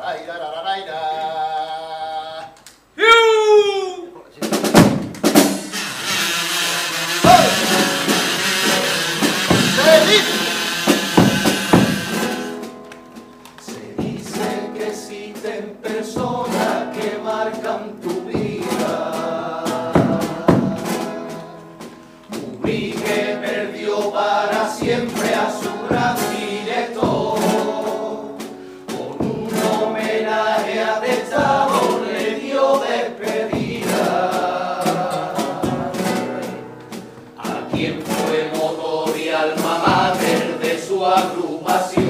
Se dice que existen personas que marcan tu vida. Ubrique perdió para siempre a su gran director. Con un homenaje atestado le dio despedida. A quien fue motor y alma mater de su agrupación.